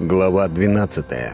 Глава 12.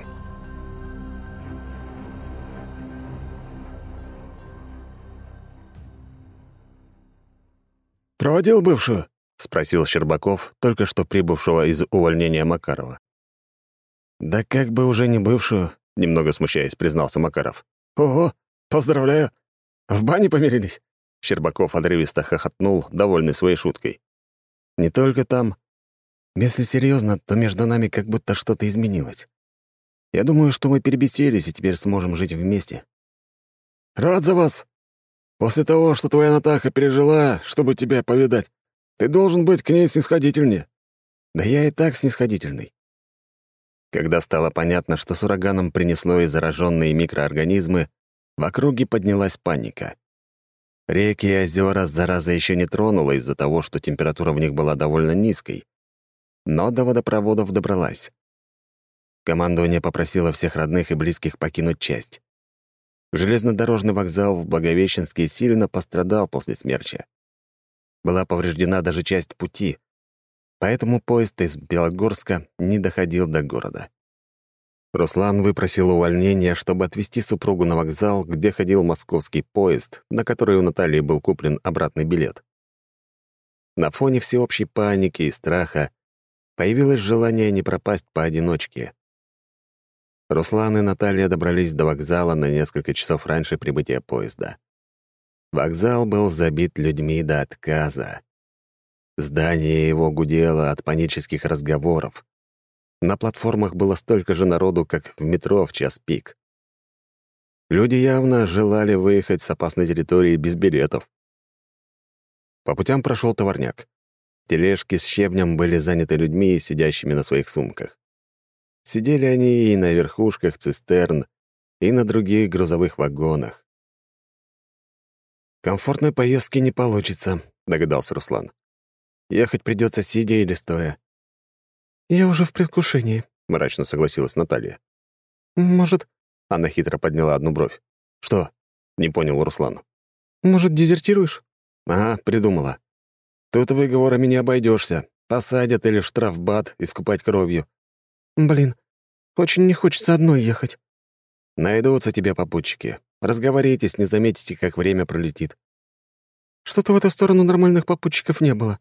«Проводил бывшую?» — спросил Щербаков, только что прибывшего из увольнения Макарова. «Да как бы уже не бывшую», — немного смущаясь, признался Макаров. «Ого, поздравляю! В бане помирились?» Щербаков отрывисто хохотнул, довольный своей шуткой. «Не только там. Если серьезно, то между нами как будто что-то изменилось. Я думаю, что мы перебесились и теперь сможем жить вместе». «Рад за вас! После того, что твоя Натаха пережила, чтобы тебя повидать, ты должен быть к ней снисходительнее». «Да я и так снисходительный». Когда стало понятно, что с ураганом принесло и зараженные микроорганизмы, в округе поднялась паника. Реки и озера зараза еще не тронула из-за того, что температура в них была довольно низкой. Но до водопроводов добралась. Командование попросило всех родных и близких покинуть часть. Железнодорожный вокзал в Благовещенске сильно пострадал после смерча. Была повреждена даже часть пути, поэтому поезд из Белогорска не доходил до города. Руслан выпросил увольнение, чтобы отвезти супругу на вокзал, где ходил московский поезд, на который у Натальи был куплен обратный билет. На фоне всеобщей паники и страха появилось желание не пропасть поодиночке. Руслан и Наталья добрались до вокзала на несколько часов раньше прибытия поезда. Вокзал был забит людьми до отказа. Здание его гудело от панических разговоров. На платформах было столько же народу, как в метро в час пик. Люди явно желали выехать с опасной территории без билетов. По путям прошел товарняк. Тележки с щебнем были заняты людьми, сидящими на своих сумках. Сидели они и на верхушках цистерн, и на других грузовых вагонах. «Комфортной поездки не получится», — догадался Руслан. «Ехать придется сидя или стоя». «Я уже в предвкушении», — мрачно согласилась Наталья. «Может...» — она хитро подняла одну бровь. «Что?» — не понял Руслан. «Может, дезертируешь?» «Ага, придумала. Тут выговорами не обойдешься. Посадят или в штрафбат искупать кровью». «Блин, очень не хочется одной ехать». «Найдутся тебе попутчики. Разговоритесь, не заметите, как время пролетит». «Что-то в эту сторону нормальных попутчиков не было».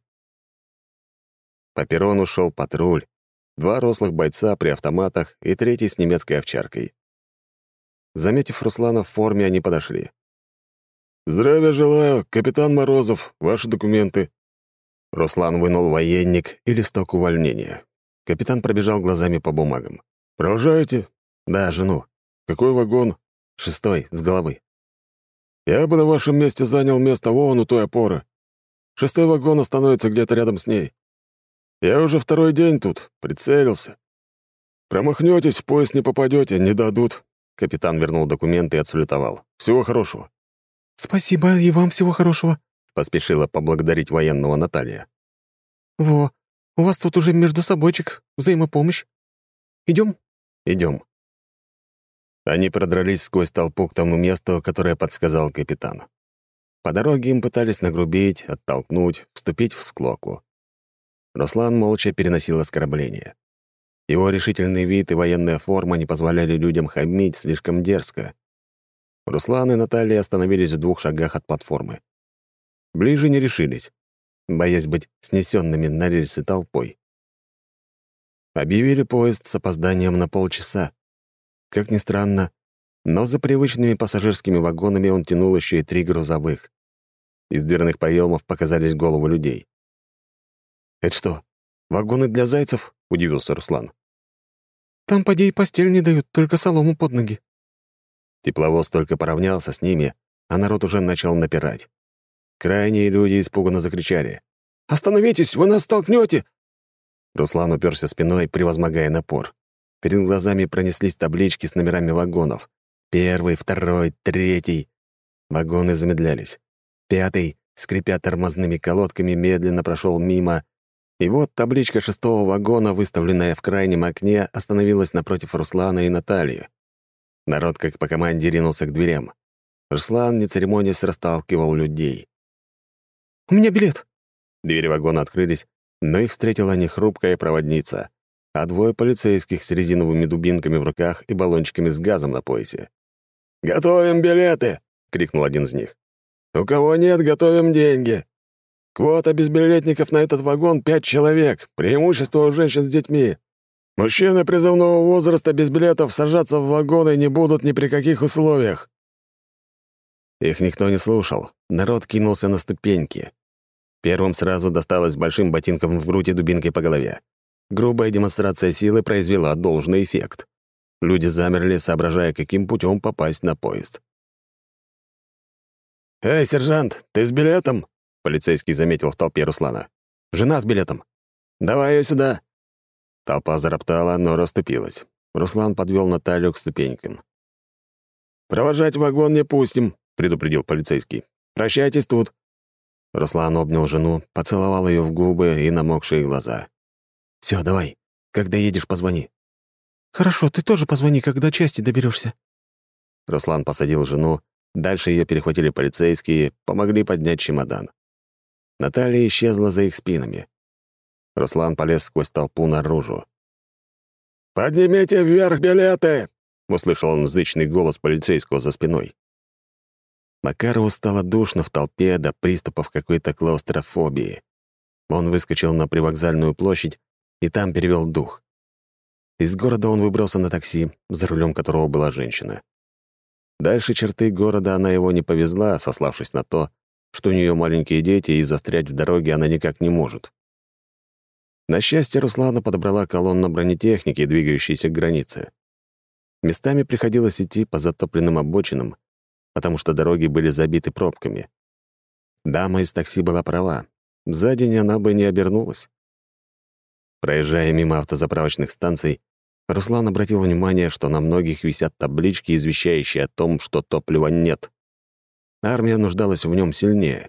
По перрону шел патруль. 2 рослых бойца при автоматах и 3 с немецкой овчаркой. Заметив Руслана в форме, они подошли. «Здравия желаю, капитан Морозов. Ваши документы». Руслан вынул военник и листок увольнения. Капитан пробежал глазами по бумагам. «Провожаете?» «Да, жену». «Какой вагон?» «6, с головы». «Я бы на вашем месте занял место вон у той опоры. 6-й вагон остановится где-то рядом с ней. Я уже 2-й день тут, прицелился. Промахнетесь, в поезд не попадете, не дадут». Капитан вернул документы и отсалютовал. «Всего хорошего». «Спасибо, и вам всего хорошего», — поспешила поблагодарить военного Наталья. «Во, у вас тут уже между собойчик, взаимопомощь. Идем?» «Идем». Они продрались сквозь толпу к тому месту, которое подсказал капитан. По дороге им пытались нагрубить, оттолкнуть, вступить в склоку. Руслан молча переносил оскорбления. Его решительный вид и военная форма не позволяли людям хамить слишком дерзко. Руслан и Наталья остановились в 2 шагах от платформы. Ближе не решились, боясь быть снесенными на рельсы толпой. Объявили поезд с опозданием на полчаса. Как ни странно, но за привычными пассажирскими вагонами он тянул еще и 3 грузовых. Из дверных проемов показались головы людей. «Это что, вагоны для зайцев?» — удивился Руслан. «Там, поди, и постель не дают, только солому под ноги». Тепловоз только поравнялся с ними, а народ уже начал напирать. Крайние люди испуганно закричали. «Остановитесь, вы нас столкнете!» Руслан уперся спиной, превозмогая напор. Перед глазами пронеслись таблички с номерами вагонов. 1, 2, 3. Вагоны замедлялись. 5, скрипя тормозными колодками, медленно прошел мимо. И вот табличка 6-го вагона, выставленная в крайнем окне, остановилась напротив Руслана и Натальи. Народ, как по команде, ринулся к дверям. Руслан, не церемонясь, расталкивал людей. «У меня билет». Двери вагона открылись, но их встретила нехрупкая проводница. а двое полицейских с резиновыми дубинками в руках и баллончиками с газом на поясе. «Готовим билеты!» — крикнул один из них. «У кого нет, готовим деньги. Квота безбилетников на этот вагон — 5 человек, преимущество у женщин с детьми. Мужчины призывного возраста без билетов сажаться в вагоны не будут ни при каких условиях». Их никто не слушал. Народ кинулся на ступеньки. Первым сразу досталось большим ботинком в грудь и дубинкой по голове. Грубая демонстрация силы произвела должный эффект. Люди замерли, соображая, каким путем попасть на поезд. «Эй, сержант, ты с билетом?» — полицейский заметил в толпе Руслана. «Жена с билетом». «Давай ее сюда». Толпа зароптала, но расступилась. Руслан подвел Наталью к ступенькам. «Провожать в вагон не пустим», — предупредил полицейский. «Прощайтесь тут». Руслан обнял жену, поцеловал ее в губы и намокшие глаза. «Все, давай. Когда едешь, позвони». «Хорошо, ты тоже позвони, когда части доберешься. Руслан посадил жену, дальше ее перехватили полицейские, помогли поднять чемодан. Наталья исчезла за их спинами. Руслан полез сквозь толпу наружу. «Поднимите вверх билеты!» — услышал он зычный голос полицейского за спиной. Макарову стало душно в толпе до приступов какой-то клаустрофобии. Он выскочил на привокзальную площадь и там перевел дух. Из города он выбрался на такси, за рулем которого была женщина. Дальше черты города она его не повезла, сославшись на то, что у нее маленькие дети, и застрять в дороге она никак не может. На счастье, Руслана подобрала колонна бронетехники, двигающейся к границе. Местами приходилось идти по затопленным обочинам, потому что дороги были забиты пробками. Дама из такси была права. За день она бы не обернулась. Проезжая мимо автозаправочных станций, Руслан обратил внимание, что на многих висят таблички, извещающие о том, что топлива нет. Армия нуждалась в нем сильнее.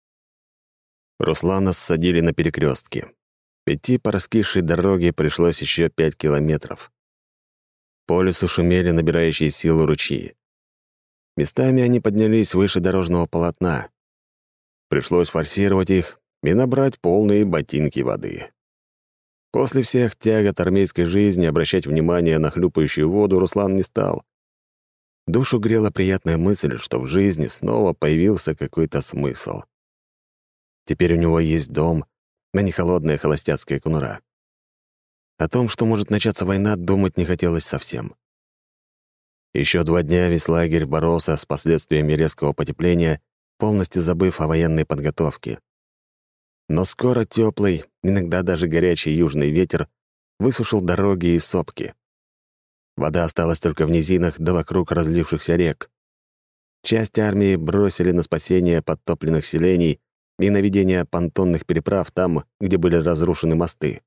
Руслана ссадили на перекрестке. Идти по раскисшей дороге пришлось еще 5 километров. По лесу шумели набирающие силу ручьи. Местами они поднялись выше дорожного полотна. Пришлось форсировать их и набрать полные ботинки воды. После всех тягот армейской жизни обращать внимание на хлюпающую воду Руслан не стал. Душу грела приятная мысль, что в жизни снова появился какой-то смысл. Теперь у него есть дом, а не холодная холостяцкая конура. О том, что может начаться война, думать не хотелось совсем. Еще 2 дня весь лагерь боролся с последствиями резкого потепления, полностью забыв о военной подготовке. Но скоро теплый, иногда даже горячий южный ветер высушил дороги и сопки. Вода осталась только в низинах да вокруг разлившихся рек. Часть армии бросили на спасение подтопленных селений и наведение понтонных переправ там, где были разрушены мосты.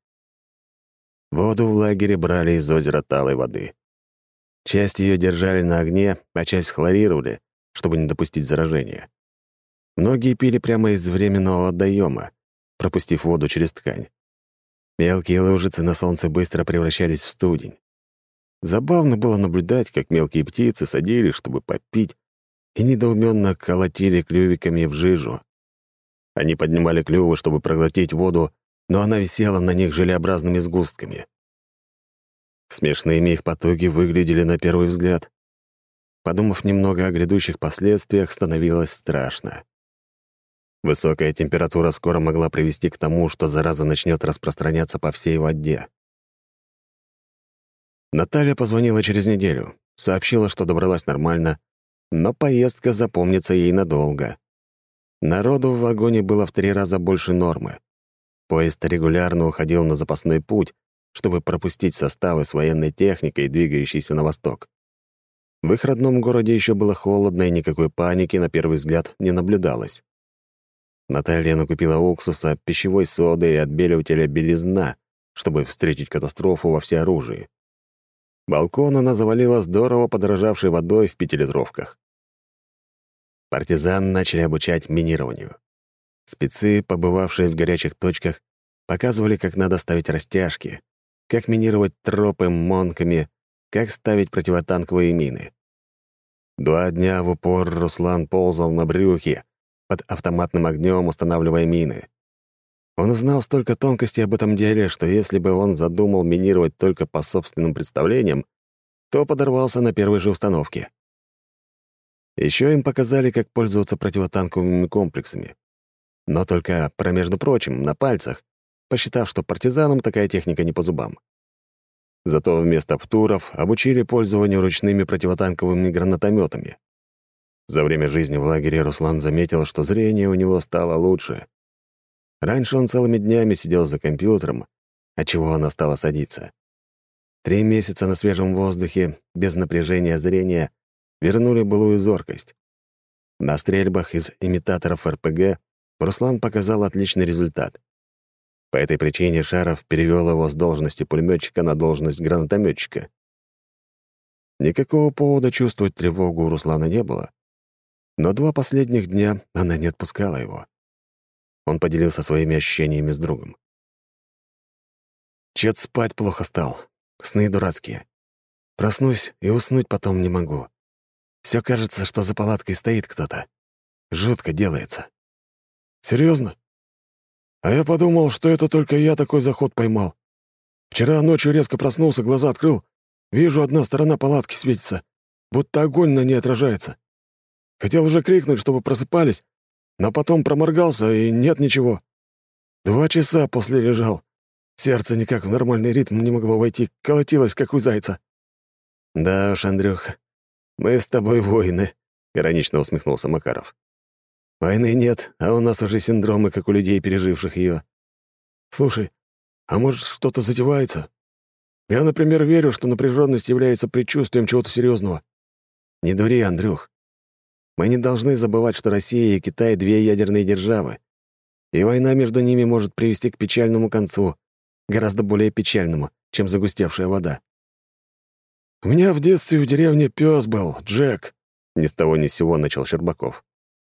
Воду в лагере брали из озера талой воды. Часть ее держали на огне, а часть хлорировали, чтобы не допустить заражения. Многие пили прямо из временного водоема, пропустив воду через ткань. Мелкие лужицы на солнце быстро превращались в студень. Забавно было наблюдать, как мелкие птицы садились, чтобы попить, и недоуменно колотили клювиками в жижу. Они поднимали клювы, чтобы проглотить воду, но она висела на них желеобразными сгустками. Смешными их потуги выглядели на первый взгляд. Подумав немного о грядущих последствиях, становилось страшно. Высокая температура скоро могла привести к тому, что зараза начнет распространяться по всей воде. Наталья позвонила через неделю, сообщила, что добралась нормально, но поездка запомнится ей надолго. Народу в вагоне было в 3 раза больше нормы. Поезд регулярно уходил на запасной путь, чтобы пропустить составы с военной техникой, двигающейся на восток. В их родном городе еще было холодно, и никакой паники, на первый взгляд, не наблюдалось. Наталья накупила уксуса, пищевой соды и отбеливателя белизна, чтобы встретить катастрофу во всеоружии. Балкон она завалила здорово подорожавшей водой в 5-литровках. Партизан начали обучать минированию. Спецы, побывавшие в горячих точках, показывали, как надо ставить растяжки, как минировать тропы монками, как ставить противотанковые мины. 2 дня в упор Руслан ползал на брюхе, под автоматным огнем устанавливая мины. Он узнал столько тонкостей об этом деле, что если бы он задумал минировать только по собственным представлениям, то подорвался на первой же установке. Еще им показали, как пользоваться противотанковыми комплексами. Но только между прочим, на пальцах, посчитав, что партизанам такая техника не по зубам. Зато вместо птуров обучили пользованию ручными противотанковыми гранатометами. За время жизни в лагере Руслан заметил, что зрение у него стало лучше. Раньше он целыми днями сидел за компьютером, отчего оно стало садиться. 3 месяца на свежем воздухе, без напряжения зрения, вернули былую зоркость. На стрельбах из имитаторов РПГ Руслан показал отличный результат. По этой причине Шаров перевел его с должности пулеметчика на должность гранатометчика. Никакого повода чувствовать тревогу у Руслана не было, но 2 последних дня она не отпускала его. Он поделился своими ощущениями с другом. Чё-то спать плохо стал. Сны дурацкие. Проснусь и уснуть потом не могу. Все кажется, что за палаткой стоит кто-то. Жутко делается. Серьезно? А я подумал, что это только я такой заход поймал. Вчера ночью резко проснулся, глаза открыл. Вижу, одна сторона палатки светится, будто огонь на ней отражается. Хотел уже крикнуть, чтобы просыпались, но потом проморгался, и нет ничего. 2 часа после лежал. Сердце никак в нормальный ритм не могло войти, колотилось, как у зайца. «Да уж, Андрюха, мы с тобой воины», — иронично усмехнулся Макаров. «Войны нет, а у нас уже синдромы, как у людей, переживших ее. Слушай, а может, что-то затевается? Я, например, верю, что напряженность является предчувствием чего-то серьезного. Не дури, Андрюх. Мы не должны забывать, что Россия и Китай — 2 ядерные державы, и война между ними может привести к печальному концу, гораздо более печальному, чем загустевшая вода. У меня в детстве в деревне пес был, Джек. Ни с того ни с сего начал Щербаков.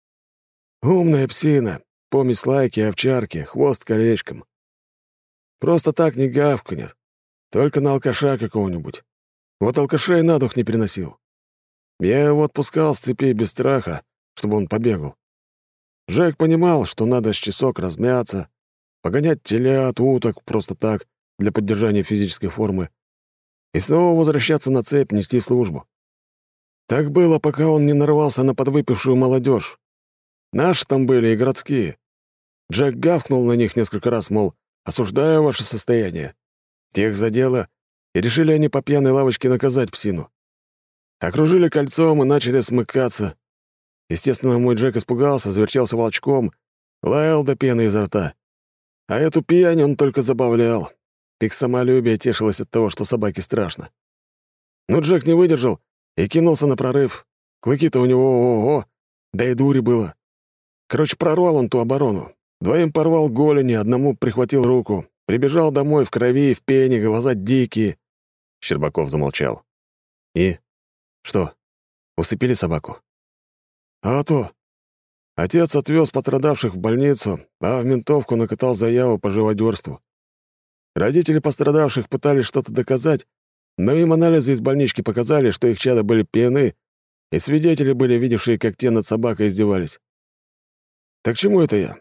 Умная псина, помесь лайки, овчарки, хвост колечком. Просто так не гавкнет, только на алкаша какого-нибудь. Вот алкашей на дух не переносил. Я его отпускал с цепей без страха, чтобы он побегал. Джек понимал, что надо с часок размяться, погонять телят, уток просто так, для поддержания физической формы, и снова возвращаться на цепь, нести службу. Так было, пока он не нарвался на подвыпившую молодежь. Наши там были и городские. Джек гавкнул на них несколько раз, мол, осуждаю ваше состояние. Тех задело, и решили они по пьяной лавочке наказать псину. Окружили кольцом и начали смыкаться. Естественно, мой Джек испугался, завертелся волчком, лаял до пены изо рта. А эту пьянь он только забавлял. Их самолюбие тешилось от того, что собаке страшно. Но Джек не выдержал и кинулся на прорыв. Клыки-то у него ого-го, да и дури было. Короче, прорвал он ту оборону. 2 порвал голени, 1 прихватил руку. Прибежал домой в крови, в пене, глаза дикие. Щербаков замолчал. «И? Что, усыпили собаку?» А то. Отец отвез пострадавших в больницу, а в ментовку накатал заяву по живодерству. Родители пострадавших пытались что-то доказать, но им анализы из больнички показали, что их чада были пьяны, и свидетели были, видевшие, как те над собакой издевались. Так к чему это я?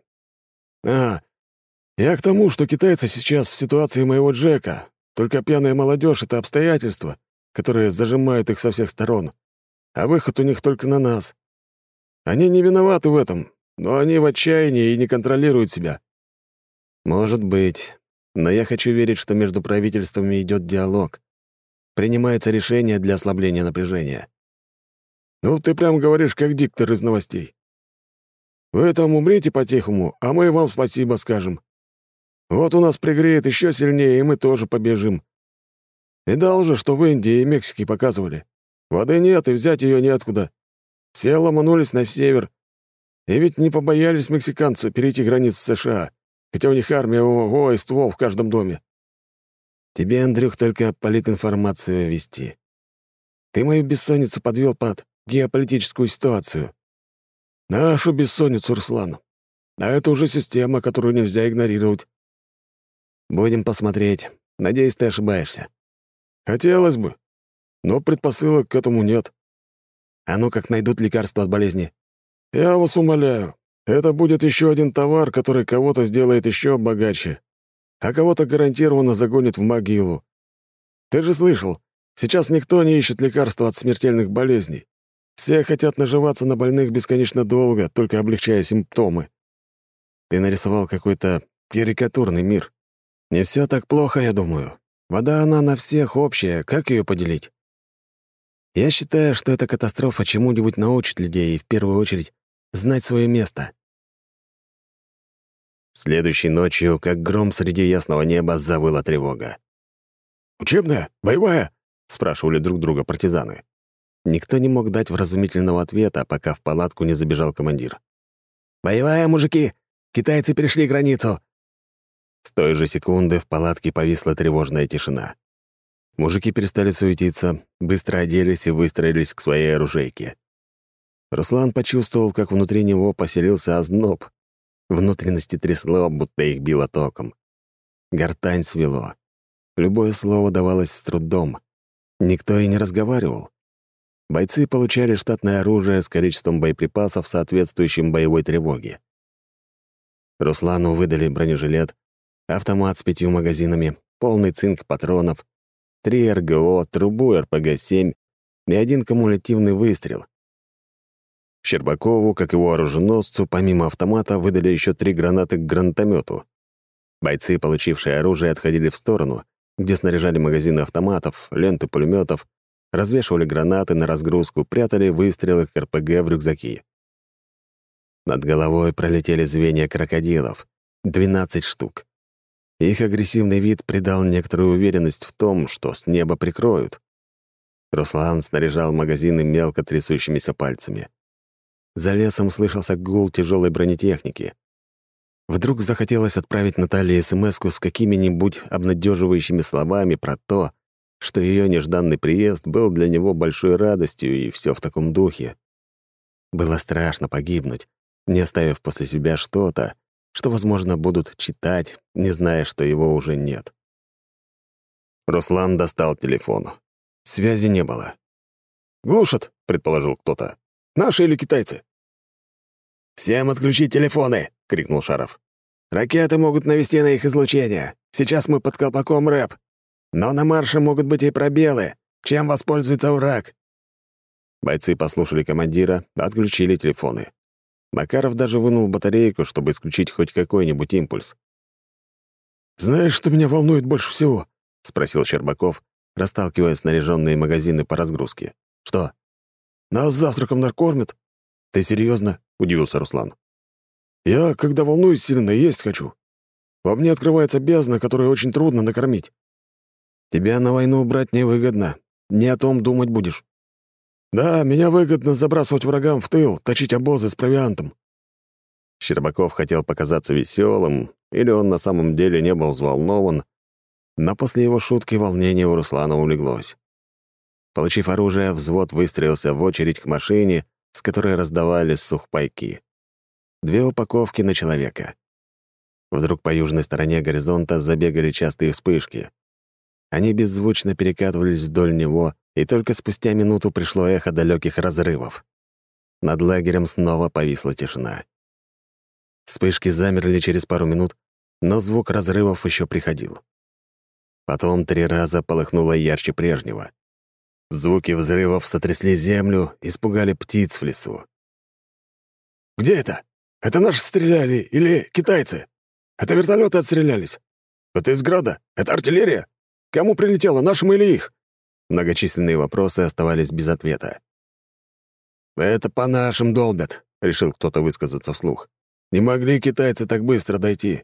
Я к тому, что китайцы сейчас в ситуации моего Джека, только пьяная молодежь — это обстоятельства, которые зажимают их со всех сторон, а выход у них только на нас. Они не виноваты в этом, но они в отчаянии и не контролируют себя. «Может быть, но я хочу верить, что между правительствами идет диалог. Принимается решение для ослабления напряжения». Ну, ты прям говоришь, как диктор из новостей. Вы там умрите по-тихому, а мы вам спасибо скажем. Вот у нас пригреет еще сильнее, и мы тоже побежим. Видал же, что в Индии и Мексике показывали. Воды нет, и взять ее неоткуда. Все ломанулись на север. И ведь не побоялись мексиканцы перейти границы США, хотя у них армия ого и ствол в каждом доме. Тебе, Андрюх, только политинформацию вести. Ты мою бессонницу подвел под геополитическую ситуацию. Нашу бессонницу, Руслан. А это уже система, которую нельзя игнорировать. Будем посмотреть. Надеюсь, ты ошибаешься. Хотелось бы, но предпосылок к этому нет. А ну как найдут лекарство от болезни? Я вас умоляю, Это будет еще один товар, который кого-то сделает еще богаче, а кого-то гарантированно загонит в могилу. Ты же слышал, сейчас никто не ищет лекарства от смертельных болезней. Все хотят наживаться на больных бесконечно долго, только облегчая симптомы. Ты нарисовал какой-то карикатурный мир. Не все так плохо, я думаю. Вода, она на всех общая, как ее поделить? Я считаю, что эта катастрофа чему-нибудь научит людей и, в первую очередь, знать свое место. Следующей ночью, как гром среди ясного неба, завыла тревога. «Учебная? Боевая?» — спрашивали друг друга партизаны. Никто не мог дать вразумительного ответа, пока в палатку не забежал командир. «Боевая, мужики! Китайцы перешли границу!» С той же секунды в палатке повисла тревожная тишина. Мужики перестали суетиться, быстро оделись и выстроились к своей оружейке. Руслан почувствовал, как внутри него поселился озноб. Внутренности трясло, будто их било током. Гортань свело. Любое слово давалось с трудом. Никто и не разговаривал. Бойцы получали штатное оружие с количеством боеприпасов, соответствующим боевой тревоге. Руслану выдали бронежилет, автомат с 5 магазинами, полный цинк патронов, 3 РГО, трубу РПГ-7 и 1 кумулятивный выстрел. Щербакову, как его оруженосцу, помимо автомата, выдали еще 3 гранаты к гранатомету. Бойцы, получившие оружие, отходили в сторону, где снаряжали магазины автоматов, ленты пулеметов, развешивали гранаты на разгрузку, прятали выстрелы к РПГ в рюкзаки. Над головой пролетели звенья крокодилов. 12 штук. Их агрессивный вид придал некоторую уверенность в том, что с неба прикроют. Руслан снаряжал магазины мелко трясущимися пальцами. За лесом слышался гул тяжелой бронетехники. Вдруг захотелось отправить Наталье СМС-ку с какими-нибудь обнадеживающими словами про то, что ее нежданный приезд был для него большой радостью, и все в таком духе. Было страшно погибнуть, не оставив после себя что-то, что, возможно, будут читать, не зная, что его уже нет. Руслан достал телефон. Связи не было. «Глушат», — предположил кто-то. «Наши или китайцы?» «Всем отключить телефоны!» — крикнул Шаров. «Ракеты могут навести на их излучение. Сейчас мы под колпаком рэп. Но на марше могут быть и пробелы. Чем воспользуется враг?» Бойцы послушали командира, отключили телефоны. Макаров даже вынул батарейку, чтобы исключить хоть какой-нибудь импульс. «Знаешь, что меня волнует больше всего?» — спросил Щербаков, расталкивая снаряженные магазины по разгрузке. «Что?» «Нас завтраком накормят». «Ты серьезно? Удивился Руслан. «Я, когда волнуюсь сильно, есть хочу. Во мне открывается бездна, которую очень трудно накормить». «Тебя на войну брать невыгодно. Не о том думать будешь». «Да, меня выгодно забрасывать врагам в тыл, точить обозы с провиантом». Щербаков хотел показаться веселым, или он на самом деле не был взволнован, но после его шутки волнение у Руслана улеглось. Получив оружие, взвод выстроился в очередь к машине, с которой раздавались сухпайки. 2 упаковки на человека. Вдруг по южной стороне горизонта забегали частые вспышки. Они беззвучно перекатывались вдоль него, и только спустя минуту пришло эхо далеких разрывов. Над лагерем снова повисла тишина. Вспышки замерли через пару минут, но звук разрывов еще приходил. Потом 3 раза полыхнуло ярче прежнего. Звуки взрывов сотрясли землю, испугали птиц в лесу. «Где это? Это наши стреляли или китайцы? Это вертолеты отстрелялись? Это из града? Это артиллерия? Кому прилетело, нашим или их?» Многочисленные вопросы оставались без ответа. «Это по нашим долбят», — решил кто-то высказаться вслух. «Не могли китайцы так быстро дойти».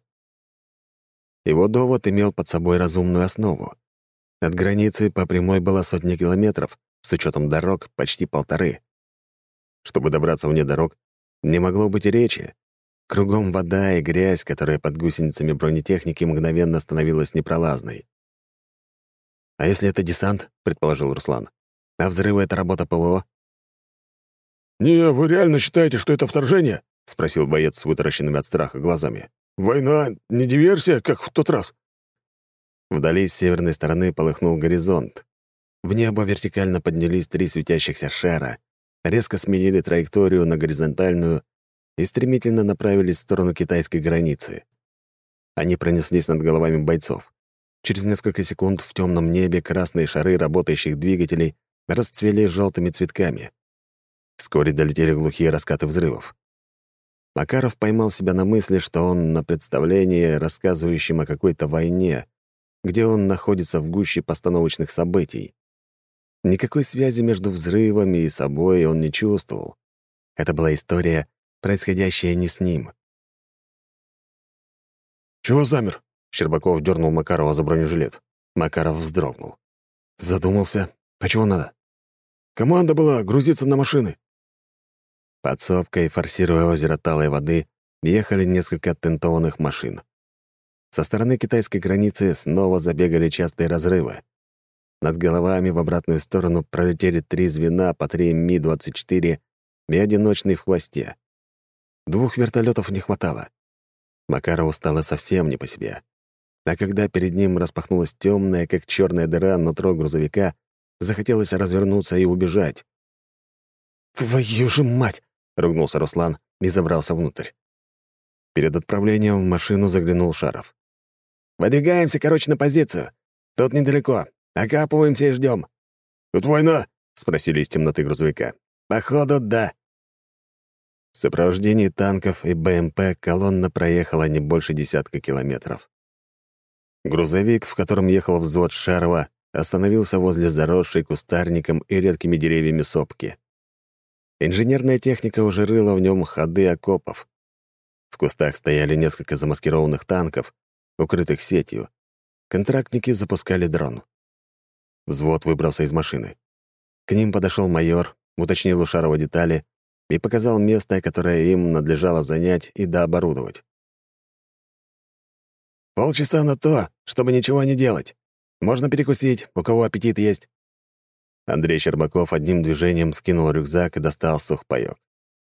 Его довод имел под собой разумную основу. От границы по прямой было 100 километров, с учетом дорог почти 1,5. Чтобы добраться вне дорог, не могло быть и речи. Кругом вода и грязь, которая под гусеницами бронетехники мгновенно становилась непролазной. «А если это десант?» — предположил Руслан. «А взрывы — это работа ПВО?» «Не, вы реально считаете, что это вторжение?» — спросил боец с вытаращенными от страха глазами. «Война — не диверсия, как в тот раз?» Вдали с северной стороны полыхнул горизонт. В небо вертикально поднялись 3 светящихся шара, резко сменили траекторию на горизонтальную и стремительно направились в сторону китайской границы. Они пронеслись над головами бойцов. Через несколько секунд в темном небе красные шары работающих двигателей расцвели желтыми цветками. Вскоре долетели глухие раскаты взрывов. Макаров поймал себя на мысли, что он на представлении, рассказывающем о какой-то войне, где он находится в гуще постановочных событий. Никакой связи между взрывами и собой он не чувствовал. Это была история, происходящая не с ним. «Чего замер?» — Щербаков дернул Макарова за бронежилет. Макаров вздрогнул. Задумался. «А чего надо?» «Команда была грузиться на машины». Под сопкой, форсируя озеро талой воды, ехали несколько тентованных машин. Со стороны китайской границы снова забегали частые разрывы. Над головами в обратную сторону пролетели 3 звена по 3 Ми-24 и одиночный в хвосте. 2 вертолетов не хватало. Макарову стало совсем не по себе. А когда перед ним распахнулась темная, как черная дыра, нутро грузовика, захотелось развернуться и убежать. «Твою же мать!» — ругнулся Руслан и забрался внутрь. Перед отправлением в машину заглянул Шаров. «Выдвигаемся, короче, на позицию. Тут недалеко. Окапываемся и ждем. «Тут война?» — спросили из темноты грузовика. «Походу, да». В сопровождении танков и БМП колонна проехала не больше 10 километров. Грузовик, в котором ехал взвод Шарова, остановился возле заросшей кустарником и редкими деревьями сопки. Инженерная техника уже рыла в нем ходы окопов. В кустах стояли несколько замаскированных танков, укрытых сетью. Контрактники запускали дрон. Взвод выбрался из машины. К ним подошел майор, уточнил у Шарова детали и показал место, которое им надлежало занять и дооборудовать. «Полчаса на то, чтобы ничего не делать. Можно перекусить, у кого аппетит есть». Андрей Щербаков одним движением скинул рюкзак и достал сухпайок.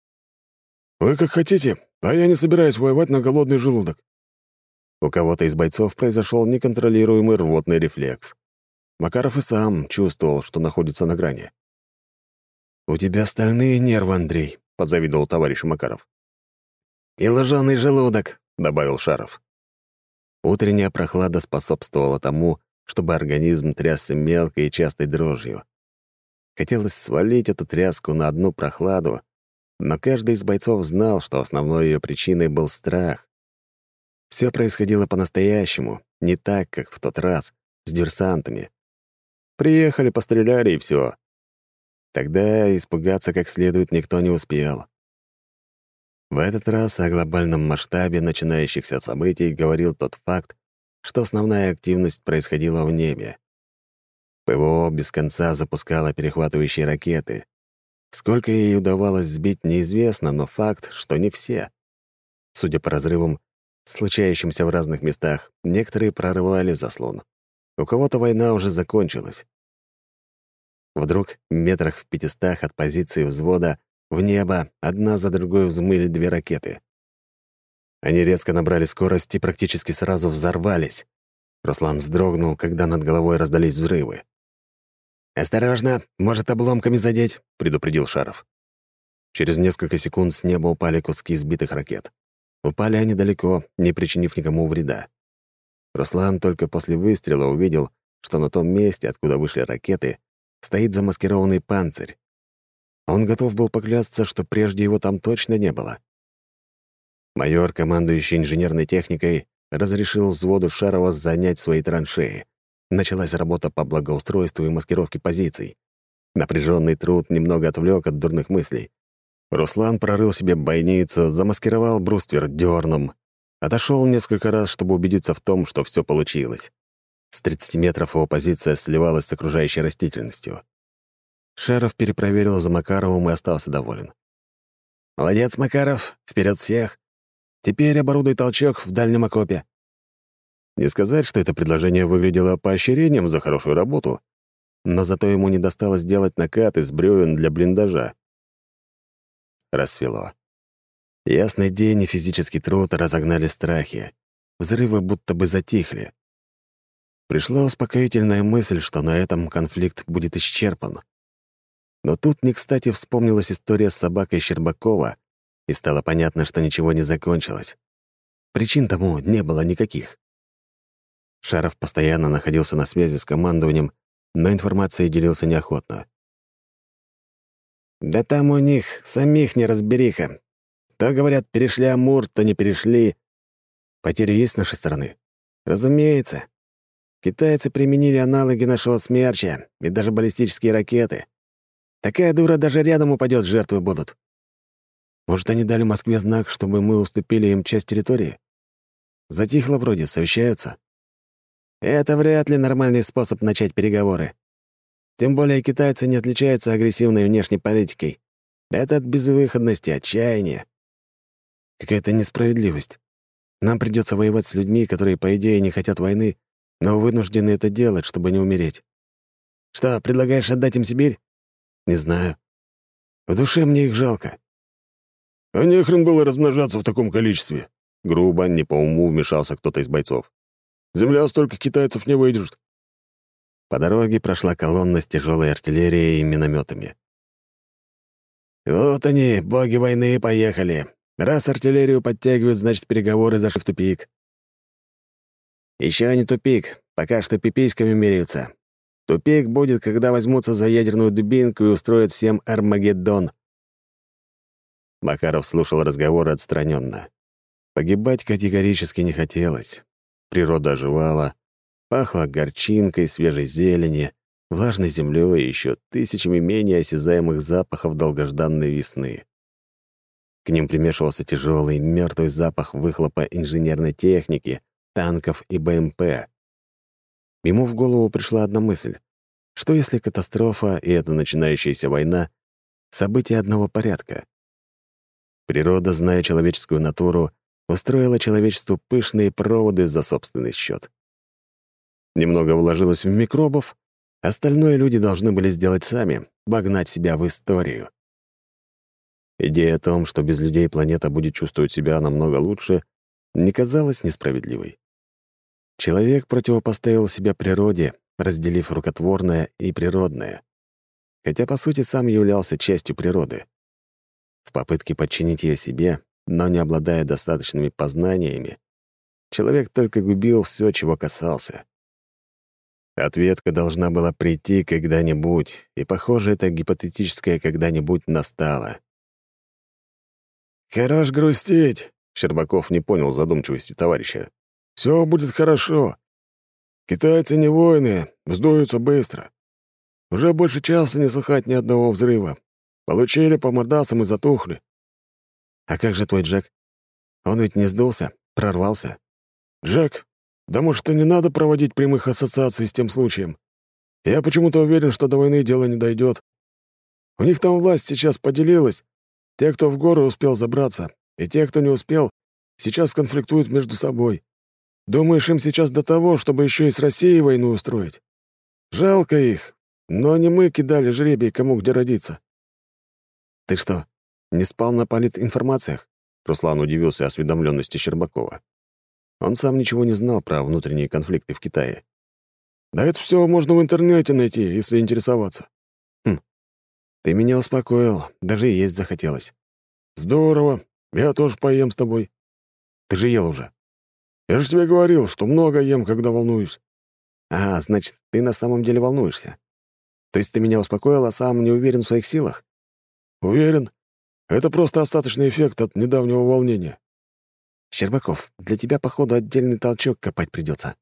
«Вы как хотите, а я не собираюсь воевать на голодный желудок». У кого-то из бойцов произошел неконтролируемый рвотный рефлекс. Макаров и сам чувствовал, что находится на грани. «У тебя стальные нервы, Андрей», — позавидовал товарищу Макаров. «И лжёный желудок», — добавил Шаров. Утренняя прохлада способствовала тому, чтобы организм трясся мелкой и частой дрожью. Хотелось свалить эту тряску на одну прохладу, но каждый из бойцов знал, что основной ее причиной был страх. Все происходило по-настоящему, не так, как в тот раз, с диверсантами. Приехали, постреляли, и все. Тогда испугаться как следует никто не успел. В этот раз о глобальном масштабе начинающихся событий говорил тот факт, что основная активность происходила в небе. ПВО без конца запускало перехватывающие ракеты. Сколько ей удавалось сбить, неизвестно, но факт, что не все. Судя по разрывам, случающимся в разных местах, некоторые прорывали заслон. У кого-то война уже закончилась. Вдруг, метрах в 500 от позиции взвода, в небо одна за другой взмыли 2 ракеты. Они резко набрали скорость и практически сразу взорвались. Руслан вздрогнул, когда над головой раздались взрывы. «Осторожно, может обломками задеть», — предупредил Шаров. Через несколько секунд с неба упали куски сбитых ракет. Упали они далеко, не причинив никому вреда. Руслан только после выстрела увидел, что на том месте, откуда вышли ракеты, стоит замаскированный панцирь. Он готов был поклясться, что прежде его там точно не было. Майор, командующий инженерной техникой, разрешил взводу Шарова занять свои траншеи. Началась работа по благоустройству и маскировке позиций. Напряженный труд немного отвлек от дурных мыслей. Руслан прорыл себе бойницу, замаскировал бруствер дерном, отошел несколько раз, чтобы убедиться в том, что все получилось. С 30 метров его позиция сливалась с окружающей растительностью. Шаров перепроверил за Макаровым и остался доволен. «Молодец, Макаров, вперед всех! Теперь оборудуй толчок в дальнем окопе». Не сказать, что это предложение выглядело поощрением за хорошую работу, но зато ему не досталось делать накат из бревен для блиндажа. Рассвело. Ясный день и физический труд разогнали страхи. Взрывы будто бы затихли. Пришла успокоительная мысль, что на этом конфликт будет исчерпан. Но тут не кстати вспомнилась история с собакой Щербакова и стало понятно, что ничего не закончилось. Причин тому не было никаких. Шаров постоянно находился на связи с командованием, но информацией делился неохотно. «Да там у них самих неразбериха. То, говорят, перешли Амур, то не перешли. Потери есть с нашей стороны?» «Разумеется. Китайцы применили аналоги нашего смерча и даже баллистические ракеты. Такая дура даже рядом упадет, жертвы будут. Может, они дали Москве знак, чтобы мы уступили им часть территории? Затихло вроде, совещаются. Это вряд ли нормальный способ начать переговоры. Тем более китайцы не отличаются агрессивной внешней политикой. Это от безвыходности, отчаяния. Какая-то несправедливость. Нам придется воевать с людьми, которые, по идее, не хотят войны, но вынуждены это делать, чтобы не умереть. Что, предлагаешь отдать им Сибирь? Не знаю. В душе мне их жалко. А не хрен было размножаться в таком количестве. Грубо, не по уму вмешался кто-то из бойцов. Земля столько китайцев не выдержит. По дороге прошла колонна с тяжелой артиллерией и минометами. «Вот они, боги войны, поехали. Раз артиллерию подтягивают, значит, переговоры зашли в тупик». «Еще не тупик, пока что пиписьками меряются. Тупик будет, когда возьмутся за ядерную дубинку и устроят всем Армагеддон». Макаров слушал разговор отстраненно. Погибать категорически не хотелось. Природа оживала, пахло горчинкой, свежей зелени, влажной землей и еще тысячами менее осязаемых запахов долгожданной весны. К ним примешивался тяжелый, мертвый запах выхлопа инженерной техники, танков и БМП. Ему в голову пришла одна мысль. Что если катастрофа и эта начинающаяся война — события одного порядка? Природа, зная человеческую натуру, устроила человечеству пышные проводы за собственный счет. Немного вложилось в микробов, остальное люди должны были сделать сами, вогнать себя в историю. Идея о том, что без людей планета будет чувствовать себя намного лучше, не казалась несправедливой. Человек противопоставил себя природе, разделив рукотворное и природное, хотя, по сути, сам являлся частью природы. В попытке подчинить ее себе, но не обладая достаточными познаниями, человек только губил все, чего касался. Ответка должна была прийти когда-нибудь, и, похоже, это гипотетическое «когда-нибудь» настало. «Хорош грустить», — Щербаков не понял задумчивости товарища. «Все будет хорошо. Китайцы не воины, сдуются быстро. Уже больше часа не слыхать ни одного взрыва. Получили по мордасам и затухли». «А как же твой Джек? Он ведь не сдулся, прорвался». «Джек? Да может, и не надо проводить прямых ассоциаций с тем случаем. Я почему-то уверен, что до войны дело не дойдет. У них там власть сейчас поделилась. Те, кто в горы успел забраться, и те, кто не успел, сейчас конфликтуют между собой. Думаешь, им сейчас до того, чтобы еще и с Россией войну устроить? Жалко их, но не мы кидали жребий, кому где родиться». «Ты что, не спал на политинформациях?» Руслан удивился осведомленности Щербакова. Он сам ничего не знал про внутренние конфликты в Китае. «Да это все можно в интернете найти, если интересоваться». «Ты меня успокоил, даже и есть захотелось». «Здорово, я тоже поем с тобой». «Ты же ел уже». «Я же тебе говорил, что много ем, когда волнуюсь». «А, значит, ты на самом деле волнуешься. То есть ты меня успокоил, а сам не уверен в своих силах?» «Уверен. Это просто остаточный эффект от недавнего волнения». «Щербаков, для тебя, походу, отдельный толчок копать придется».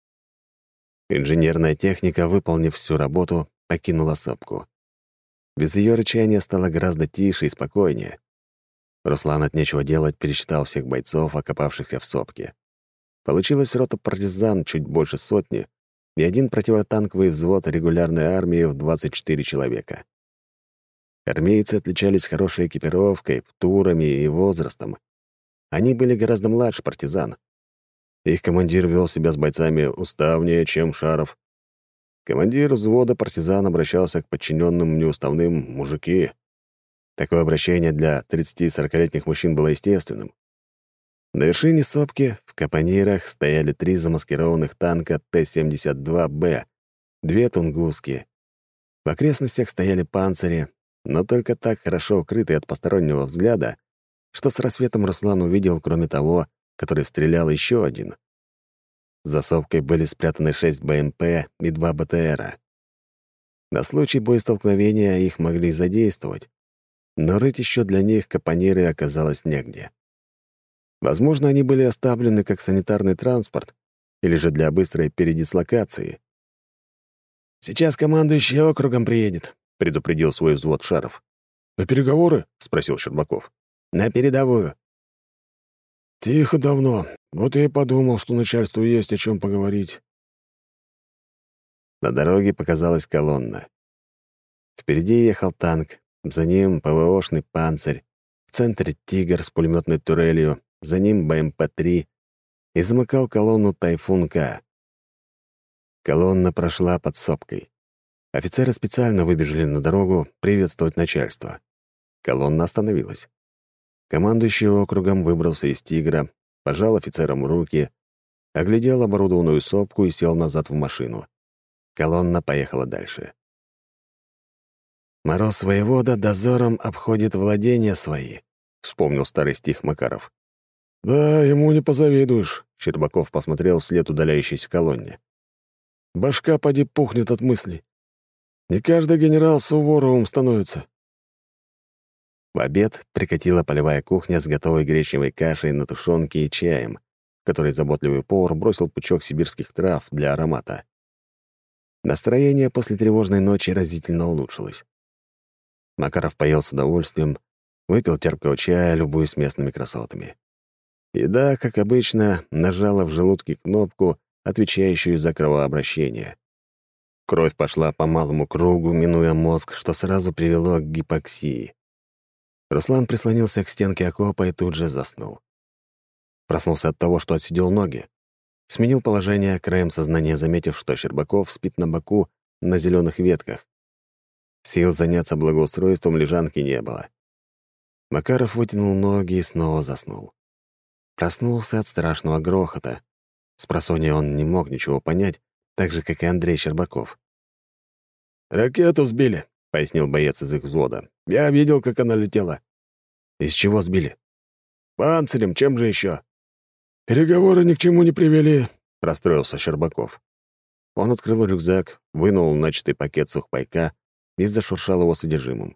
Инженерная техника, выполнив всю работу, покинула сопку. Без ее рычания стало гораздо тише и спокойнее. Руслан от нечего делать пересчитал всех бойцов, окопавшихся в сопке. Получилась рота партизан чуть больше сотни и один противотанковый взвод регулярной армии в 24 человека. Армейцы отличались хорошей экипировкой, турами и возрастом. Они были гораздо младше партизан. Их командир вел себя с бойцами уставнее, чем Шаров. Командир взвода партизан обращался к подчиненным неуставным «мужики». Такое обращение для 30-40-летних мужчин было естественным. На вершине сопки в капонирах стояли 3 замаскированных танка Т-72Б, 2 тунгусские. В окрестностях стояли панцири, но только так хорошо укрытые от постороннего взгляда, что с рассветом Руслан увидел, кроме того, который стрелял, еще один. За сопкой были спрятаны 6 БМП и 2 БТРа. На случай боестолкновения их могли задействовать, но рыть еще для них капониры оказалось негде. Возможно, они были оставлены как санитарный транспорт или же для быстрой передислокации. «Сейчас командующий округом приедет», — предупредил свой взвод Шаров. «На переговоры?» — спросил Щербаков. «На передовую». «Тихо давно. Вот я и подумал, что начальству есть о чем поговорить». На дороге показалась колонна. Впереди ехал танк, за ним ПВОшный «Панцирь», в центре «Тигр» с пулеметной турелью, за ним БМП-3 и замыкал колонну «Тайфун-К». Колонна прошла под сопкой. Офицеры специально выбежали на дорогу приветствовать начальство. Колонна остановилась. Командующий округом выбрался из «Тигра», пожал офицерам руки, оглядел оборудованную сопку и сел назад в машину. Колонна поехала дальше. «Мороз воевода дозором обходит владения свои», — вспомнил старый стих Макаров. «Да, ему не позавидуешь», — Щербаков посмотрел вслед удаляющейся колонне. «Башка поди пухнет от мыслей. Не каждый генерал Суворовым становится». В обед прикатила полевая кухня с готовой гречневой кашей на тушенке и чаем, в которой заботливый повар бросил пучок сибирских трав для аромата. Настроение после тревожной ночи разительно улучшилось. Макаров поел с удовольствием, выпил терпкого чая, любуясь местными красотами. Еда, как обычно, нажала в желудке кнопку, отвечающую за кровообращение. Кровь пошла по малому кругу, минуя мозг, что сразу привело к гипоксии. Руслан прислонился к стенке окопа и тут же заснул. Проснулся от того, что отсидел ноги. Сменил положение, краем сознания заметив, что Щербаков спит на боку на зеленых ветках. Сил заняться благоустройством лежанки не было. Макаров вытянул ноги и снова заснул. Проснулся от страшного грохота. Спросонья он не мог ничего понять, так же, как и Андрей Щербаков. «Ракету сбили», — пояснил боец из их взвода. «Я видел, как она летела». «Из чего сбили?» «Панцирем, чем же еще?» «Переговоры ни к чему не привели», — расстроился Щербаков. Он открыл рюкзак, вынул начатый пакет сухпайка и зашуршал его содержимым.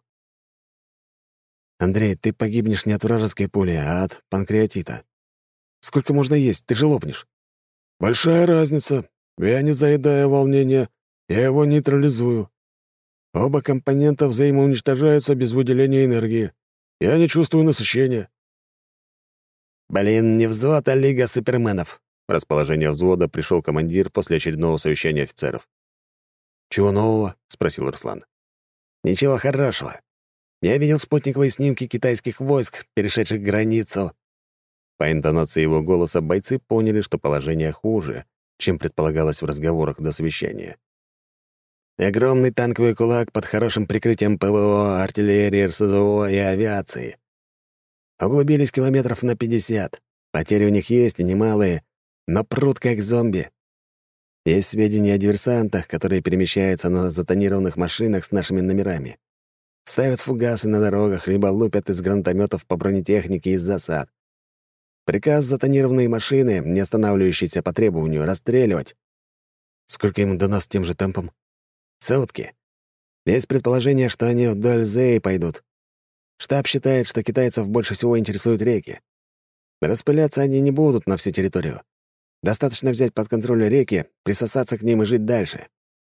«Андрей, ты погибнешь не от вражеской пули, а от панкреатита. Сколько можно есть? Ты же лопнешь». «Большая разница. Я не заедаю волнение, я его нейтрализую. Оба компонента взаимоуничтожаются без выделения энергии. Я не чувствую насыщения». «Блин, не взвод, а лига суперменов». В расположение взвода пришел командир после очередного совещания офицеров. «Чего нового?» — спросил Руслан. «Ничего хорошего. Я видел спутниковые снимки китайских войск, перешедших границу». По интонации его голоса бойцы поняли, что положение хуже, чем предполагалось в разговорах до совещания. Огромный танковый кулак под хорошим прикрытием ПВО, артиллерии, РСЗО и авиации. Углубились километров на 50. Потери у них есть и немалые, но прут как зомби. Есть сведения о диверсантах, которые перемещаются на затонированных машинах с нашими номерами. Ставят фугасы на дорогах, либо лупят из гранатометов по бронетехнике из засад. Приказ затонированные машины, не останавливающиеся по требованию, расстреливать. Сколько им до нас тем же темпом? Сутки. Есть предположение, что они вдоль Зеи пойдут. Штаб считает, что китайцев больше всего интересуют реки. Распыляться они не будут на всю территорию. Достаточно взять под контроль реки, присосаться к ним и жить дальше.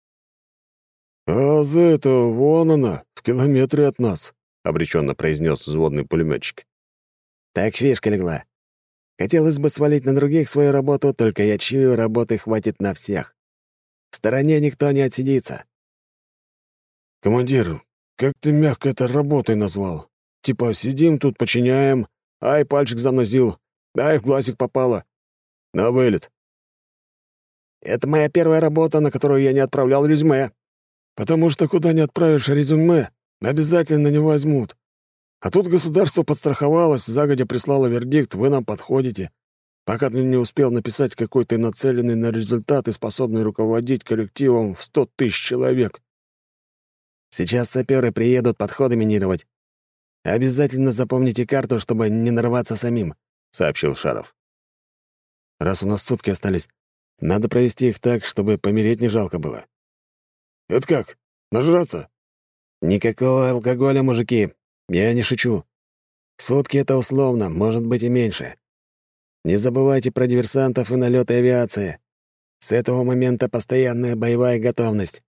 «А Зета, вон она, в километре от нас», — обреченно произнес взводный пулеметчик. Так фишка легла. Хотелось бы свалить на других свою работу, только я чую, работы хватит на всех. В стороне никто не отсидится. «Командир, как ты мягко это работой назвал? Типа сидим тут, починяем, ай, пальчик занозил, ай, в глазик попало. На вылет». Это моя первая работа, на которую я не отправлял резюме. «Потому что куда не отправишь резюме, обязательно не возьмут. А тут государство подстраховалось, загодя прислало вердикт, вы нам подходите, пока ты не успел написать, какой ты нацеленный на результат и способный руководить коллективом в 100 000 человек». Сейчас саперы приедут подходы минировать. «Обязательно запомните карту, чтобы не нарваться самим», — сообщил Шаров. «Раз у нас сутки остались, надо провести их так, чтобы помереть не жалко было». «Это как? Нажраться?» «Никакого алкоголя, мужики. Я не шучу. Сутки — это условно, может быть и меньше. Не забывайте про диверсантов и налеты авиации. С этого момента постоянная боевая готовность».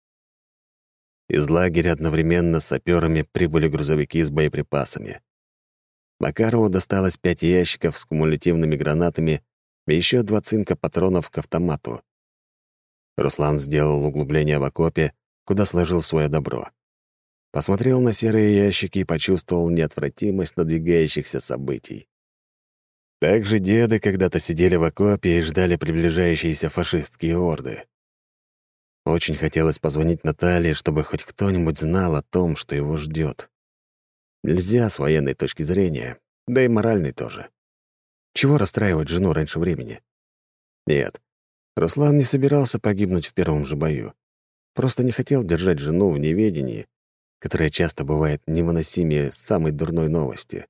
Из лагеря одновременно с саперами прибыли грузовики с боеприпасами. Макарову досталось 5 ящиков с кумулятивными гранатами и еще 2 цинка патронов к автомату. Руслан сделал углубление в окопе, куда сложил свое добро. Посмотрел на серые ящики и почувствовал неотвратимость надвигающихся событий. Так же деды когда-то сидели в окопе и ждали приближающиеся фашистские орды. Очень хотелось позвонить Наталье, чтобы хоть кто-нибудь знал о том, что его ждет. Нельзя с военной точки зрения, да и моральной тоже. Чего расстраивать жену раньше времени? Нет, Руслан не собирался погибнуть в первом же бою. Просто не хотел держать жену в неведении, которое часто бывает невыносимее самой дурной новости.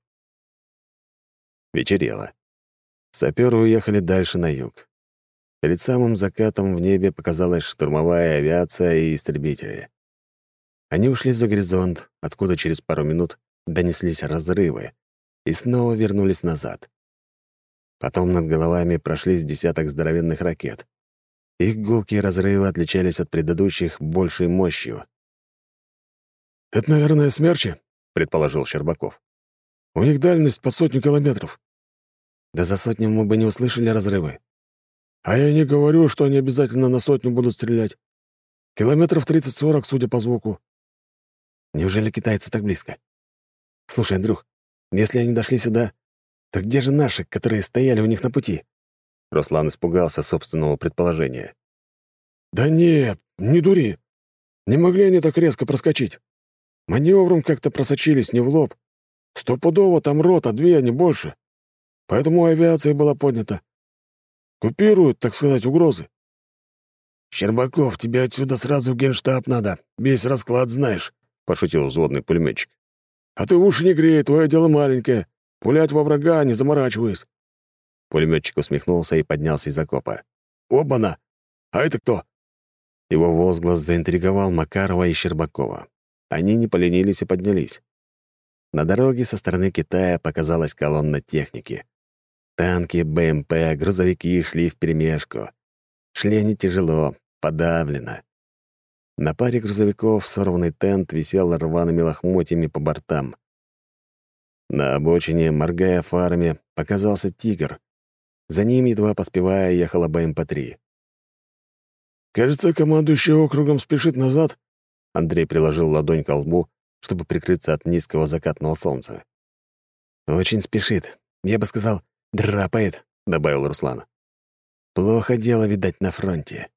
Вечерело. Саперы уехали дальше на юг. Перед самым закатом в небе показалась штурмовая авиация и истребители. Они ушли за горизонт, откуда через пару минут донеслись разрывы, и снова вернулись назад. Потом над головами прошлись десяток здоровенных ракет. Их гулкие разрывы отличались от предыдущих большей мощью. «Это, наверное, смерчи», — предположил Щербаков. «У них дальность под 100 километров». «Да за 100 мы бы не услышали разрывы». «А я не говорю, что они обязательно на 100 будут стрелять. Километров 30-40, судя по звуку». «Неужели китайцы так близко? Слушай, Андрюх, если они дошли сюда, то где же наши, которые стояли у них на пути?» Руслан испугался собственного предположения. «Да нет, не дури. Не могли они так резко проскочить. Маневром как-то просочились, не в лоб. Стопудово там рота, 2, а не больше. Поэтому авиация была поднята. Купируют, так сказать, угрозы». «Щербаков, тебе отсюда сразу в генштаб надо. Весь расклад знаешь», — пошутил взводный пулеметчик. «А ты уши не грей, твое дело маленькое. Пулять во врага, не заморачиваясь». Пулеметчик усмехнулся и поднялся из окопа. «Оба-на! А это кто?» Его возглас заинтриговал Макарова и Щербакова. Они не поленились и поднялись. На дороге со стороны Китая показалась колонна техники. Танки, БМП, грузовики шли вперемешку. Шли они тяжело, подавленно. На паре грузовиков сорванный тент висел рваными лохмотьями по бортам. На обочине, моргая фарами, показался «Тигр». За ним, едва поспевая, ехала БМП-3. «Кажется, командующий округом спешит назад». Андрей приложил ладонь к лбу, чтобы прикрыться от низкого закатного солнца. «Очень спешит. Я бы сказал, драпает», — добавил Руслан. «Плохо дело, видать, на фронте».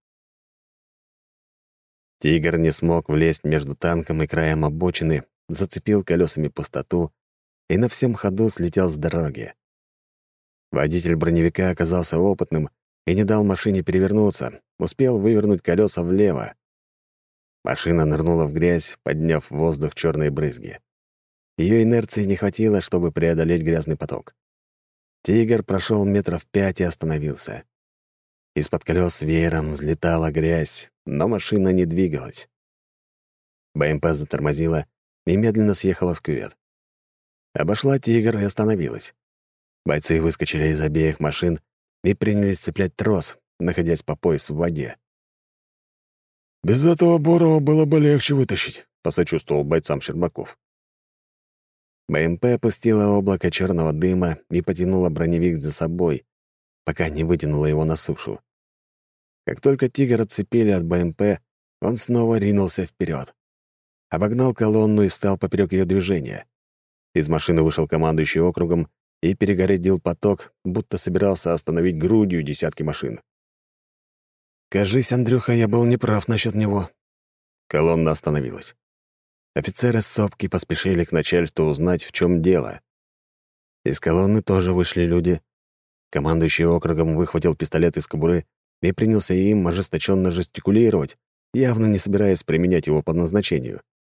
«Тигр» не смог влезть между танком и краем обочины, зацепил колесами пустоту и на всем ходу слетел с дороги. Водитель броневика оказался опытным и не дал машине перевернуться, успел вывернуть колеса влево. Машина нырнула в грязь, подняв в воздух черные брызги. Ее инерции не хватило, чтобы преодолеть грязный поток. «Тигр» прошел метров 5 и остановился. Из-под колес веером взлетала грязь, но машина не двигалась. БМП затормозила и медленно съехала в кювет. Обошла «Тигр» и остановилась. Бойцы выскочили из обеих машин и принялись цеплять трос, находясь по пояс в воде. «Без этого Борова было бы легче вытащить», — посочувствовал бойцам Щербаков. БМП опустила облако черного дыма и потянула броневик за собой, пока не вытянула его на сушу. Как только «Тигр» отцепили от БМП, он снова ринулся вперед. Обогнал колонну и встал поперек ее движения. Из машины вышел командующий округом и перегородил поток, будто собирался остановить грудью десятки машин. «Кажись, Андрюха, я был неправ насчет него». Колонна остановилась. Офицеры сопки поспешили к начальству узнать, в чем дело. Из колонны тоже вышли люди. Командующий округом выхватил пистолет из кобуры и принялся им ожесточенно жестикулировать, явно не собираясь применять его по назначению.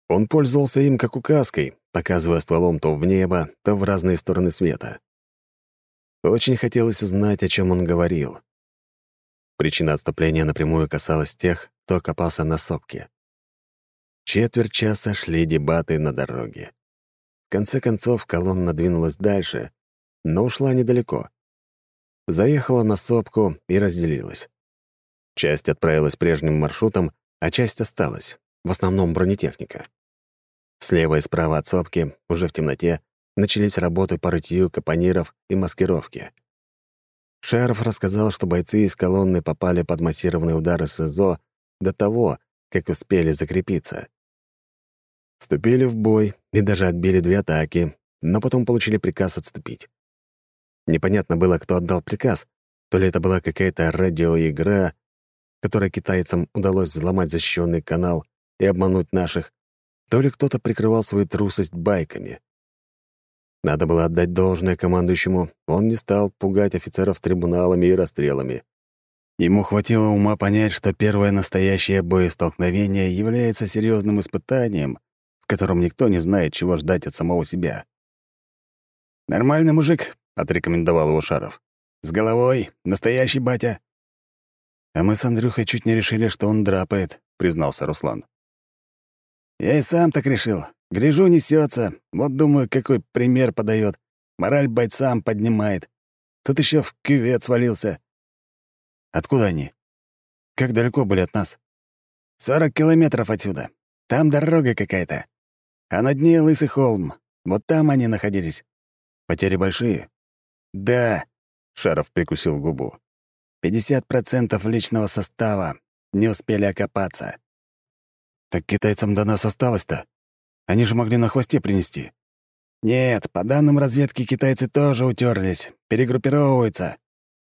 Он пользовался им как указкой, показывая стволом то в небо, то в разные стороны света. Очень хотелось узнать, о чем он говорил. Причина отступления напрямую касалась тех, кто копался на сопке. Четверть часа шли дебаты на дороге. В конце концов, колонна двинулась дальше, но ушла недалеко. Заехала на сопку и разделилась. Часть отправилась прежним маршрутом, а часть осталась, в основном бронетехника. Слева и справа от сопки, уже в темноте, начались работы по рытью капониров и маскировке. Шаров рассказал, что бойцы из колонны попали под массированные удары СИЗО до того, как успели закрепиться. Вступили в бой и даже отбили 2 атаки, но потом получили приказ отступить. Непонятно было, кто отдал приказ, то ли это была какая-то радиоигра, которой китайцам удалось взломать защищенный канал и обмануть наших, то ли кто-то прикрывал свою трусость байками. Надо было отдать должное командующему, он не стал пугать офицеров трибуналами и расстрелами. Ему хватило ума понять, что первое настоящее боестолкновение является серьезным испытанием, в котором никто не знает, чего ждать от самого себя. «Нормальный мужик», — отрекомендовал его Шаров. «С головой, настоящий батя». «А мы с Андрюхой чуть не решили, что он драпает», — признался Руслан. «Я и сам так решил. Гляжу, несется. Вот думаю, какой пример подает. Мораль бойцам поднимает. Тут еще в кювет свалился». «Откуда они? Как далеко были от нас?» 40 километров отсюда. Там дорога какая-то. А на дне лысый холм. Вот там они находились. Потери большие? Да. Шаров прикусил губу. 50% личного состава. Не успели окопаться. Так китайцам до нас осталось-то? Они же могли на хвосте принести. Нет, по данным разведки, китайцы тоже утерлись. Перегруппировываются.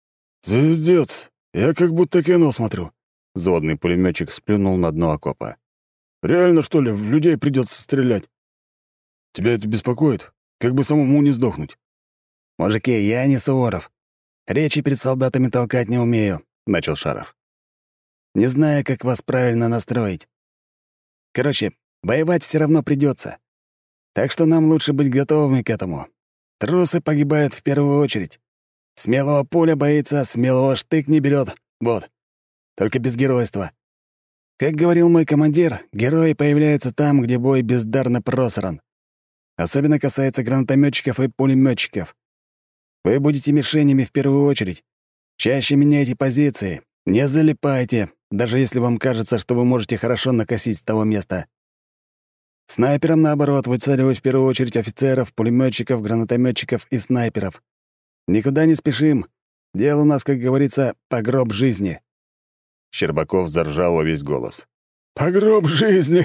«Звездец! Я как будто кино смотрю». Взводный пулеметчик сплюнул на дно окопа. «Реально, что ли, в людей придется стрелять? Тебя это беспокоит? Как бы самому не сдохнуть?» «Мужики, я не Суворов. Речи перед солдатами толкать не умею», — начал Шаров. «Не знаю, как вас правильно настроить. Короче, воевать все равно придется. Так что нам лучше быть готовыми к этому. Трусы погибают в первую очередь. Смелого пуля боится, смелого штык не берет. Вот. Только без геройства. Как говорил мой командир, герои появляются там, где бой бездарно просран. Особенно касается гранатометчиков и пулеметчиков. Вы будете мишенями в первую очередь. Чаще меняйте позиции. Не залипайте, даже если вам кажется, что вы можете хорошо накосить с того места. Снайперам, наоборот, выцеливать в первую очередь офицеров, пулеметчиков, гранатометчиков и снайперов. Никуда не спешим. Дело у нас, как говорится, по гроб жизни». Щербаков заржал во весь голос. «По гроб жизни!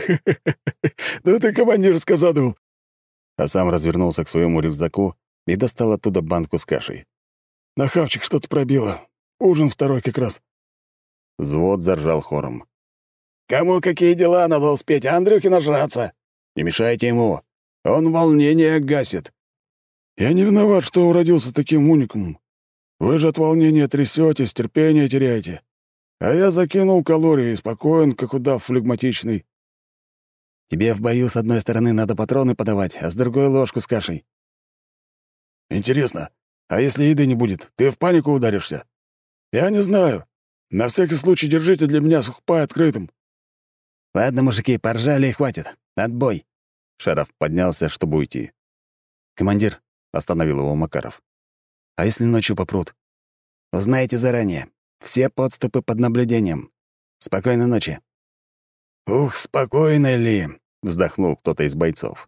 Да ты, командир, сказадывал!» А сам развернулся к своему рюкзаку и достал оттуда банку с кашей. «На хавчик что-то пробило. Ужин второй как раз». Взвод заржал хором. «Кому какие дела надо успеть, а Андрюхе нажраться? Не мешайте ему. Он волнение гасит». «Я не виноват, что уродился таким уникумом. Вы же от волнения трясетесь, терпение теряете. А я закинул калории и спокоен, как удав флегматичный». «Тебе в бою с одной стороны надо патроны подавать, а с другой — ложку с кашей». «Интересно, а если еды не будет, ты в панику ударишься?» «Я не знаю. На всякий случай держите для меня сухпай открытым». «Ладно, мужики, поржали и хватит. Отбой!» Шаров поднялся, чтобы уйти. «Командир», — остановил его Макаров. «А если ночью попрут?» «Узнаете заранее. Все подступы под наблюдением. Спокойной ночи». «Ух, спокойно ли!» — вздохнул кто-то из бойцов.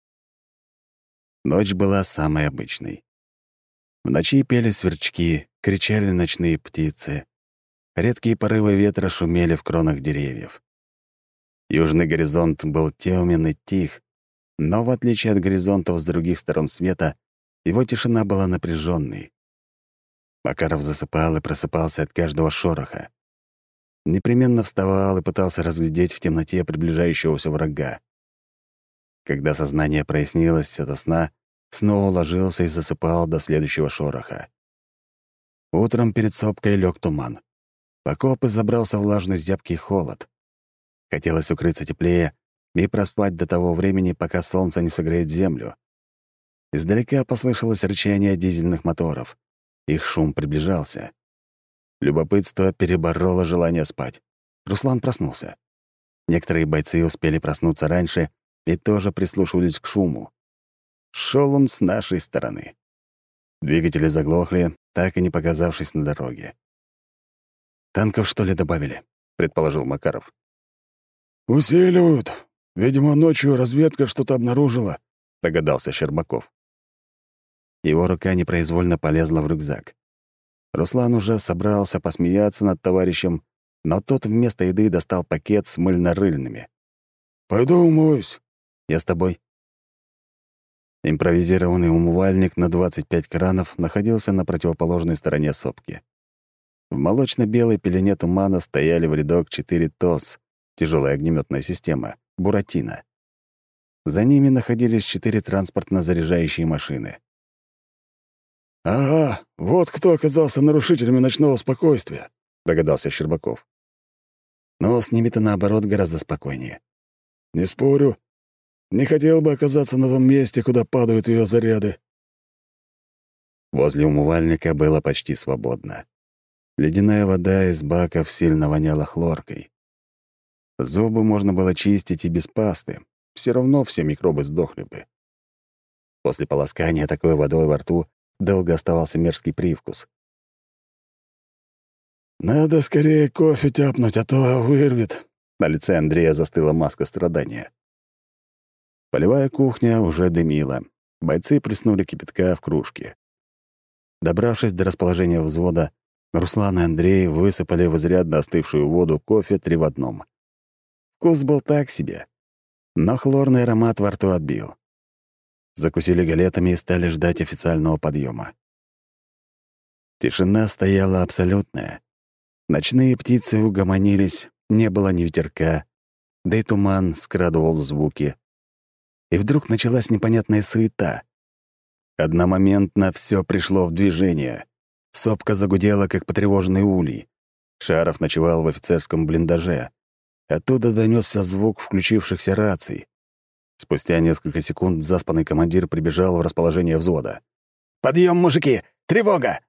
Ночь была самой обычной. В ночи пели сверчки, кричали ночные птицы. Редкие порывы ветра шумели в кронах деревьев. Южный горизонт был темен и тих, но, в отличие от горизонтов с других сторон света, его тишина была напряженной. Макаров засыпал и просыпался от каждого шороха. Непременно вставал и пытался разглядеть в темноте приближающегося врага. Когда сознание прояснилось ото сна, снова ложился и засыпал до следующего шороха. Утром перед сопкой лег туман. В окопы забрался влажный зябкий холод. Хотелось укрыться теплее, и проспать до того времени, пока солнце не согреет землю. Издалека послышалось рычание дизельных моторов. Их шум приближался. Любопытство перебороло желание спать. Руслан проснулся. Некоторые бойцы успели проснуться раньше и тоже прислушивались к шуму. Шел он с нашей стороны. Двигатели заглохли, так и не показавшись на дороге. «Танков, что ли, добавили?» — предположил Макаров. «Усиливают. Видимо, ночью разведка что-то обнаружила», — догадался Щербаков. Его рука непроизвольно полезла в рюкзак. Руслан уже собрался посмеяться над товарищем, но тот вместо еды достал пакет с мыльно-рыльными. «Пойду умоюсь». «Я с тобой». Импровизированный умывальник на 25 кранов находился на противоположной стороне сопки. В молочно-белой пелене тумана стояли в рядок 4 ТОС, тяжелая огнеметная система, «Буратино». За ними находились 4 транспортно-заряжающие машины. «Ага, вот кто оказался нарушителями ночного спокойствия», — догадался Щербаков. Но с ними-то, наоборот, гораздо спокойнее. «Не спорю. Не хотел бы оказаться на том месте, куда падают ее заряды». Возле умывальника было почти свободно. Ледяная вода из баков сильно воняла хлоркой. Зубы можно было чистить и без пасты. Все равно все микробы сдохли бы. После полоскания такой водой во рту долго оставался мерзкий привкус. «Надо скорее кофе тяпнуть, а то вырвет». На лице Андрея застыла маска страдания. Полевая кухня уже дымила. Бойцы плеснули кипятка в кружки. Добравшись до расположения взвода, Руслан и Андрей высыпали в изрядно остывшую воду кофе 3 в 1. Вкус был так себе, но хлорный аромат во рту отбил. Закусили галетами и стали ждать официального подъема. Тишина стояла абсолютная. Ночные птицы угомонились, не было ни ветерка, да и туман скрадывал звуки. И вдруг началась непонятная суета. Одномоментно все пришло в движение. Сопка загудела, как потревоженный улей. Шаров ночевал в офицерском блиндаже. Оттуда донесся звук включившихся раций. Спустя несколько секунд заспанный командир прибежал в расположение взвода. «Подъем, мужики! Тревога!»